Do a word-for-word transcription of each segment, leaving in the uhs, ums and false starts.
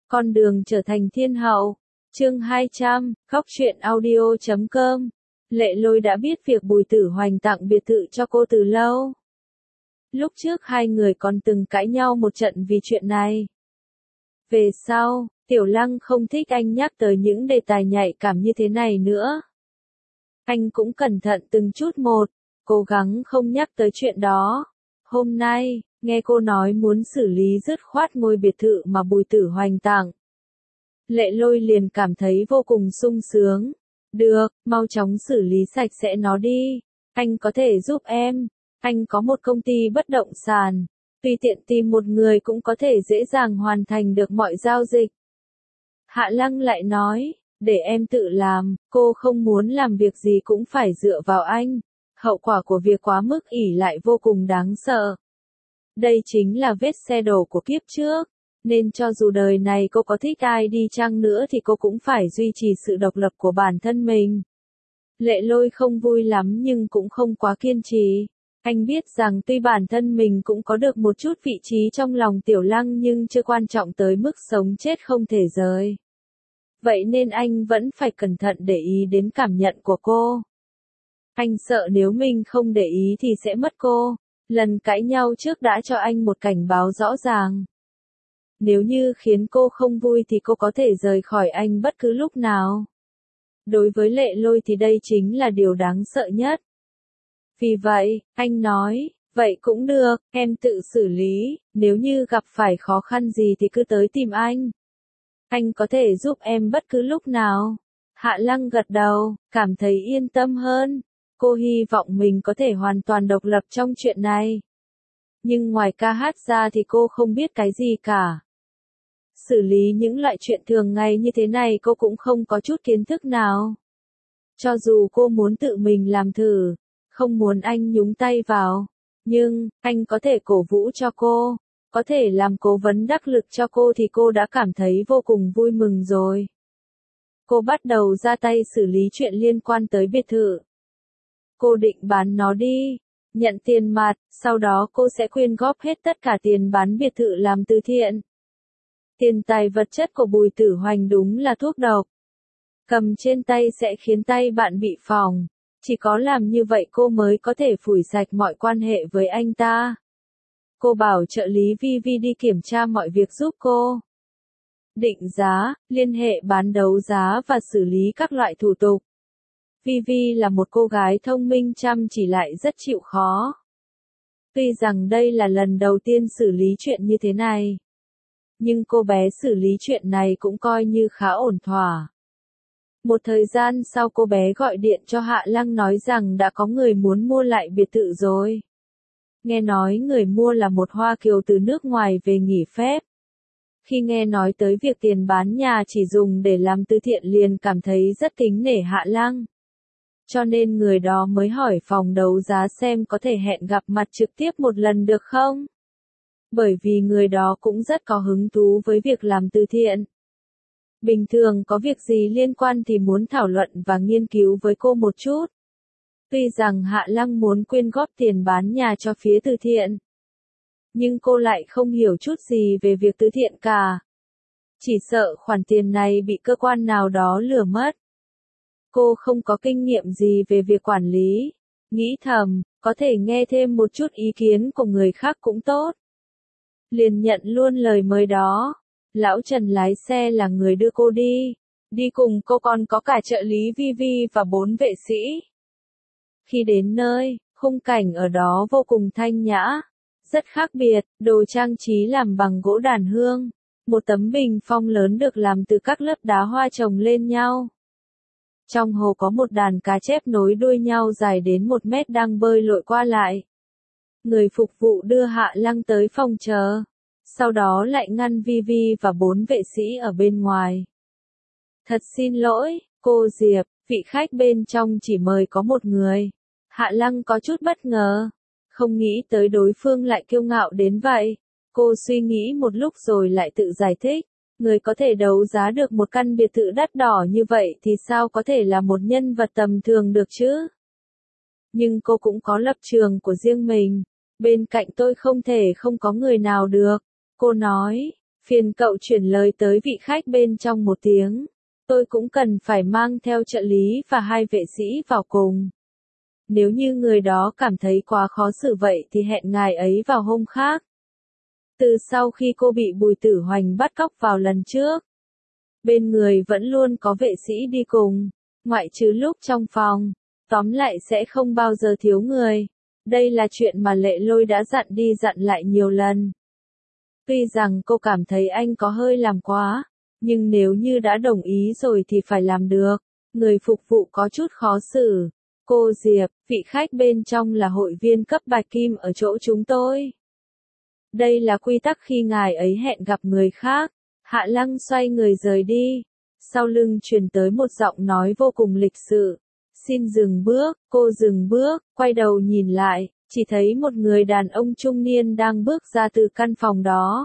Con đường trở thành thiên hậu. Chương hai trăm, khóc chuyện audio chấm com. Lệ Lôi đã biết việc Bùi Tử Hoành tặng biệt thự cho cô từ lâu. Lúc trước hai người còn từng cãi nhau một trận vì chuyện này. Về sau, Tiểu Lăng không thích anh nhắc tới những đề tài nhạy cảm như thế này nữa. Anh cũng cẩn thận từng chút một, cố gắng không nhắc tới chuyện đó. Hôm nay, nghe cô nói muốn xử lý dứt khoát ngôi biệt thự mà Bùi Tử Hoành tặng. Lệ Lôi liền cảm thấy vô cùng sung sướng. Được, mau chóng xử lý sạch sẽ nó đi. Anh có thể giúp em. Anh có một công ty bất động sản. Tùy tiện tìm một người cũng có thể dễ dàng hoàn thành được mọi giao dịch. Hạ Lăng lại nói, để em tự làm, cô không muốn làm việc gì cũng phải dựa vào anh. Hậu quả của việc quá mức ỷ lại vô cùng đáng sợ. Đây chính là vết xe đổ của kiếp trước. Nên cho dù đời này cô có thích ai đi chăng nữa thì cô cũng phải duy trì sự độc lập của bản thân mình. Lệ Lôi không vui lắm nhưng cũng không quá kiên trì. Anh biết rằng tuy bản thân mình cũng có được một chút vị trí trong lòng Tiểu Lăng nhưng chưa quan trọng tới mức sống chết không thể rời. Vậy nên anh vẫn phải cẩn thận để ý đến cảm nhận của cô. Anh sợ nếu mình không để ý thì sẽ mất cô. Lần cãi nhau trước đã cho anh một cảnh báo rõ ràng. Nếu như khiến cô không vui thì cô có thể rời khỏi anh bất cứ lúc nào. Đối với Lệ Lôi thì đây chính là điều đáng sợ nhất. Vì vậy, anh nói, vậy cũng được, em tự xử lý, nếu như gặp phải khó khăn gì thì cứ tới tìm anh. Anh có thể giúp em bất cứ lúc nào. Hạ Lăng gật đầu, cảm thấy yên tâm hơn. Cô hy vọng mình có thể hoàn toàn độc lập trong chuyện này. Nhưng ngoài ca hát ra thì cô không biết cái gì cả. Xử lý những loại chuyện thường ngày như thế này cô cũng không có chút kiến thức nào. Cho dù cô muốn tự mình làm thử, không muốn anh nhúng tay vào, nhưng, anh có thể cổ vũ cho cô, có thể làm cố vấn đắc lực cho cô thì cô đã cảm thấy vô cùng vui mừng rồi. Cô bắt đầu ra tay xử lý chuyện liên quan tới biệt thự. Cô định bán nó đi, nhận tiền mặt, sau đó cô sẽ quyên góp hết tất cả tiền bán biệt thự làm từ thiện. Tiền tài vật chất của Bùi Tử Hoành đúng là thuốc độc. Cầm trên tay sẽ khiến tay bạn bị phỏng. Chỉ có làm như vậy cô mới có thể phủi sạch mọi quan hệ với anh ta. Cô bảo trợ lý Vi Vi đi kiểm tra mọi việc giúp cô. Định giá, liên hệ bán đấu giá và xử lý các loại thủ tục. Vi Vi là một cô gái thông minh chăm chỉ lại rất chịu khó. Tuy rằng đây là lần đầu tiên xử lý chuyện như thế này. Nhưng cô bé xử lý chuyện này cũng coi như khá ổn thỏa. Một thời gian sau cô bé gọi điện cho Hạ Lăng nói rằng đã có người muốn mua lại biệt thự rồi. Nghe nói người mua là một Hoa Kiều từ nước ngoài về nghỉ phép. Khi nghe nói tới việc tiền bán nhà chỉ dùng để làm từ thiện liền cảm thấy rất kính nể Hạ Lăng. Cho nên người đó mới hỏi phòng đấu giá xem có thể hẹn gặp mặt trực tiếp một lần được không? Bởi vì người đó cũng rất có hứng thú với việc làm từ thiện. Bình thường có việc gì liên quan thì muốn thảo luận và nghiên cứu với cô một chút. Tuy rằng Hạ Lăng muốn quyên góp tiền bán nhà cho phía từ thiện. Nhưng cô lại không hiểu chút gì về việc từ thiện cả. Chỉ sợ khoản tiền này bị cơ quan nào đó lừa mất. Cô không có kinh nghiệm gì về việc quản lý. Nghĩ thầm, có thể nghe thêm một chút ý kiến của người khác cũng tốt. Liền nhận luôn lời mời đó. Lão Trần lái xe là người đưa cô đi. Đi cùng cô còn có cả trợ lý Vi Vi và bốn vệ sĩ. Khi đến nơi, khung cảnh ở đó vô cùng thanh nhã. Rất khác biệt, đồ trang trí làm bằng gỗ đàn hương. Một tấm bình phong lớn được làm từ các lớp đá hoa chồng lên nhau. Trong hồ có một đàn cá chép nối đuôi nhau dài đến một mét đang bơi lội qua lại. Người phục vụ đưa Hạ Lăng tới phòng chờ. Sau đó lại ngăn Vi Vi và bốn vệ sĩ ở bên ngoài. Thật xin lỗi, cô Diệp, vị khách bên trong chỉ mời có một người. Hạ Lăng có chút bất ngờ. Không nghĩ tới đối phương lại kiêu ngạo đến vậy. Cô suy nghĩ một lúc rồi lại tự giải thích. Người có thể đấu giá được một căn biệt thự đắt đỏ như vậy thì sao có thể là một nhân vật tầm thường được chứ? Nhưng cô cũng có lập trường của riêng mình. Bên cạnh tôi không thể không có người nào được. Cô nói, Phiền cậu chuyển lời tới vị khách bên trong một tiếng. Tôi cũng cần phải mang theo trợ lý và hai vệ sĩ vào cùng. Nếu như người đó cảm thấy quá khó xử vậy thì hẹn ngài ấy vào hôm khác. Từ sau khi cô bị Bùi Tử Hoành bắt cóc vào lần trước, bên người vẫn luôn có vệ sĩ đi cùng, ngoại trừ lúc trong phòng, tóm lại sẽ không bao giờ thiếu người. Đây là chuyện mà Lệ Lôi đã dặn đi dặn lại nhiều lần. Tuy rằng cô cảm thấy anh có hơi làm quá, nhưng nếu như đã đồng ý rồi thì phải làm được. Người phục vụ có chút khó xử. Cô Diệp, vị khách bên trong là hội viên cấp bạch kim ở chỗ chúng tôi. Đây là quy tắc khi ngài ấy hẹn gặp người khác. Hạ Lăng xoay người rời đi. Sau lưng truyền tới một giọng nói vô cùng lịch sự. Xin dừng bước, cô dừng bước, quay đầu nhìn lại, chỉ thấy một người đàn ông trung niên đang bước ra từ căn phòng đó.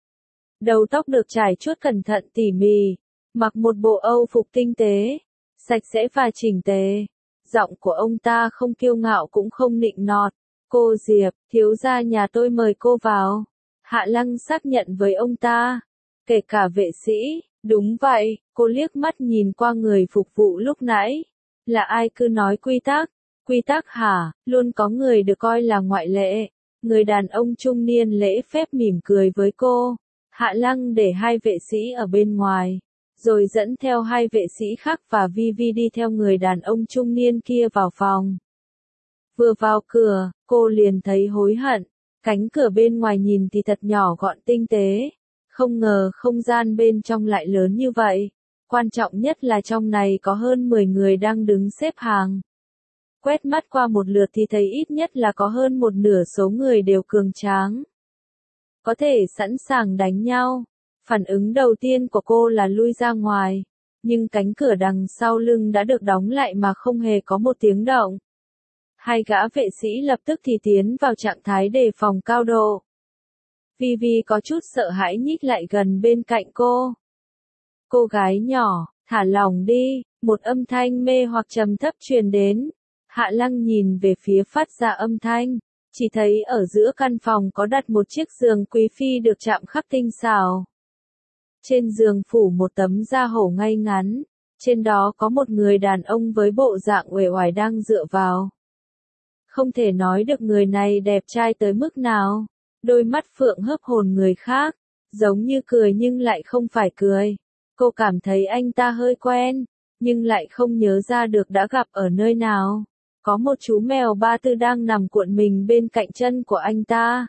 Đầu tóc được trải chuốt cẩn thận tỉ mỉ, mặc một bộ âu phục tinh tế, sạch sẽ và chỉnh tề. Giọng của ông ta không kiêu ngạo cũng không nịnh nọt. Cô Diệp, thiếu gia nhà tôi mời cô vào. Hạ Lăng xác nhận với ông ta. Kể cả vệ sĩ, đúng vậy, cô liếc mắt nhìn qua người phục vụ lúc nãy. Là ai cứ nói quy tắc? Quy tắc hả? Luôn có người được coi là ngoại lệ. Người đàn ông trung niên lễ phép mỉm cười với cô. Hạ Lăng để hai vệ sĩ ở bên ngoài, rồi dẫn theo hai vệ sĩ khác và Vi Vi đi theo người đàn ông trung niên kia vào phòng. Vừa vào cửa, cô liền thấy hối hận. Cánh cửa bên ngoài nhìn thì thật nhỏ gọn tinh tế. Không ngờ không gian bên trong lại lớn như vậy. Quan trọng nhất là trong này có hơn mười người đang đứng xếp hàng. Quét mắt qua một lượt thì thấy ít nhất là có hơn một nửa số người đều cường tráng. Có thể sẵn sàng đánh nhau. Phản ứng đầu tiên của cô là lui ra ngoài. Nhưng cánh cửa đằng sau lưng đã được đóng lại mà không hề có một tiếng động. Hai gã vệ sĩ lập tức thì tiến vào trạng thái đề phòng cao độ. Vi Vi có chút sợ hãi nhích lại gần bên cạnh cô. Cô gái nhỏ, thả lỏng đi, một âm thanh mê hoặc trầm thấp truyền đến. Hạ Lăng nhìn về phía phát ra âm thanh, chỉ thấy ở giữa căn phòng có đặt một chiếc giường quý phi được chạm khắc tinh xảo. Trên giường phủ một tấm da hổ ngay ngắn, trên đó có một người đàn ông với bộ dạng uể oải đang dựa vào. Không thể nói được người này đẹp trai tới mức nào, đôi mắt phượng hớp hồn người khác, giống như cười nhưng lại không phải cười. Cô cảm thấy anh ta hơi quen, nhưng lại không nhớ ra được đã gặp ở nơi nào. Có một chú mèo ba tư đang nằm cuộn mình bên cạnh chân của anh ta.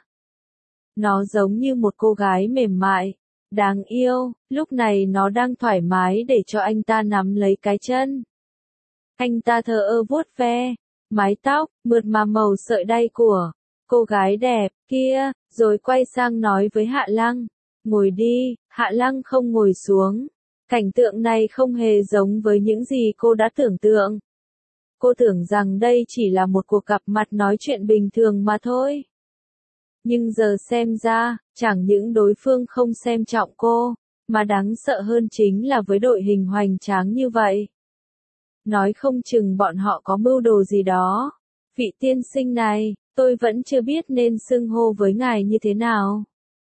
Nó giống như một cô gái mềm mại, đáng yêu, lúc này nó đang thoải mái để cho anh ta nắm lấy cái chân. Anh ta thờ ơ vuốt ve mái tóc, mượt mà màu sợi đay của cô gái đẹp kia, rồi quay sang nói với Hạ Lăng, ngồi đi. Hạ Lăng không ngồi xuống. Cảnh tượng này không hề giống với những gì cô đã tưởng tượng. Cô tưởng rằng đây chỉ là một cuộc gặp mặt nói chuyện bình thường mà thôi. Nhưng giờ xem ra, chẳng những đối phương không xem trọng cô, mà đáng sợ hơn chính là với đội hình hoành tráng như vậy. Nói không chừng bọn họ có mưu đồ gì đó. Vị tiên sinh này, tôi vẫn chưa biết nên xưng hô với ngài như thế nào.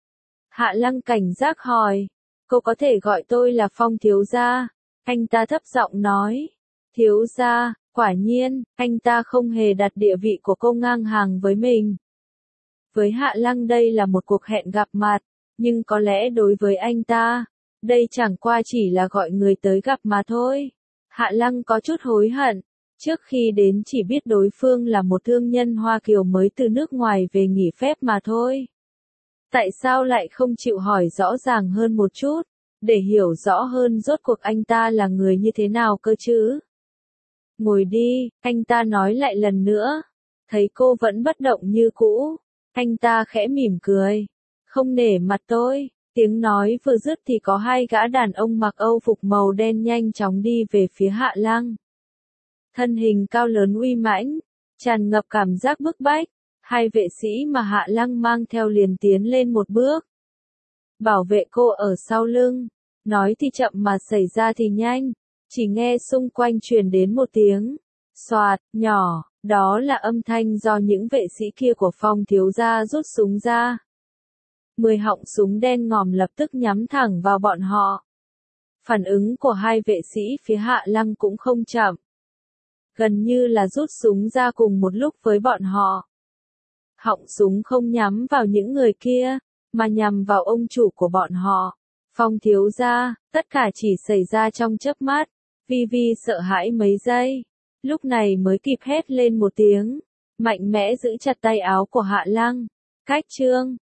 Hạ Lăng cảnh giác hỏi, cô có thể gọi tôi là Phong thiếu gia. Anh ta thấp giọng nói, thiếu gia, quả nhiên, anh ta không hề đặt địa vị của cô ngang hàng với mình. Với Hạ Lăng đây là một cuộc hẹn gặp mặt, nhưng có lẽ đối với anh ta, đây chẳng qua chỉ là gọi người tới gặp mà thôi. Hạ Lăng có chút hối hận, trước khi đến chỉ biết đối phương là một thương nhân Hoa Kiều mới từ nước ngoài về nghỉ phép mà thôi. Tại sao lại không chịu hỏi rõ ràng hơn một chút, để hiểu rõ hơn rốt cuộc anh ta là người như thế nào cơ chứ? Ngồi đi, anh ta nói lại lần nữa. Thấy cô vẫn bất động như cũ, anh ta khẽ mỉm cười. Không nể mặt tôi. Tiếng nói vừa dứt thì có hai gã đàn ông mặc âu phục màu đen nhanh chóng đi về phía Hạ Lăng. Thân hình cao lớn uy mãnh, tràn ngập cảm giác bức bách. Hai vệ sĩ mà Hạ Lăng mang theo liền tiến lên một bước. Bảo vệ cô ở sau lưng. Nói thì chậm mà xảy ra thì nhanh. Chỉ nghe xung quanh truyền đến một tiếng xoạt nhỏ, đó là âm thanh do những vệ sĩ kia của Phong thiếu gia rút súng ra. Mười họng súng đen ngòm lập tức nhắm thẳng vào bọn họ. Phản ứng của hai vệ sĩ phía Hạ Lăng cũng không chậm. Gần như là rút súng ra cùng một lúc với bọn họ. Họng súng không nhắm vào những người kia, mà nhằm vào ông chủ của bọn họ. Phong thiếu gia, tất cả chỉ xảy ra trong chớp mắt. Vi Vi sợ hãi mấy giây, lúc này mới kịp hét lên một tiếng, mạnh mẽ giữ chặt tay áo của Hạ Lăng. Cách trương,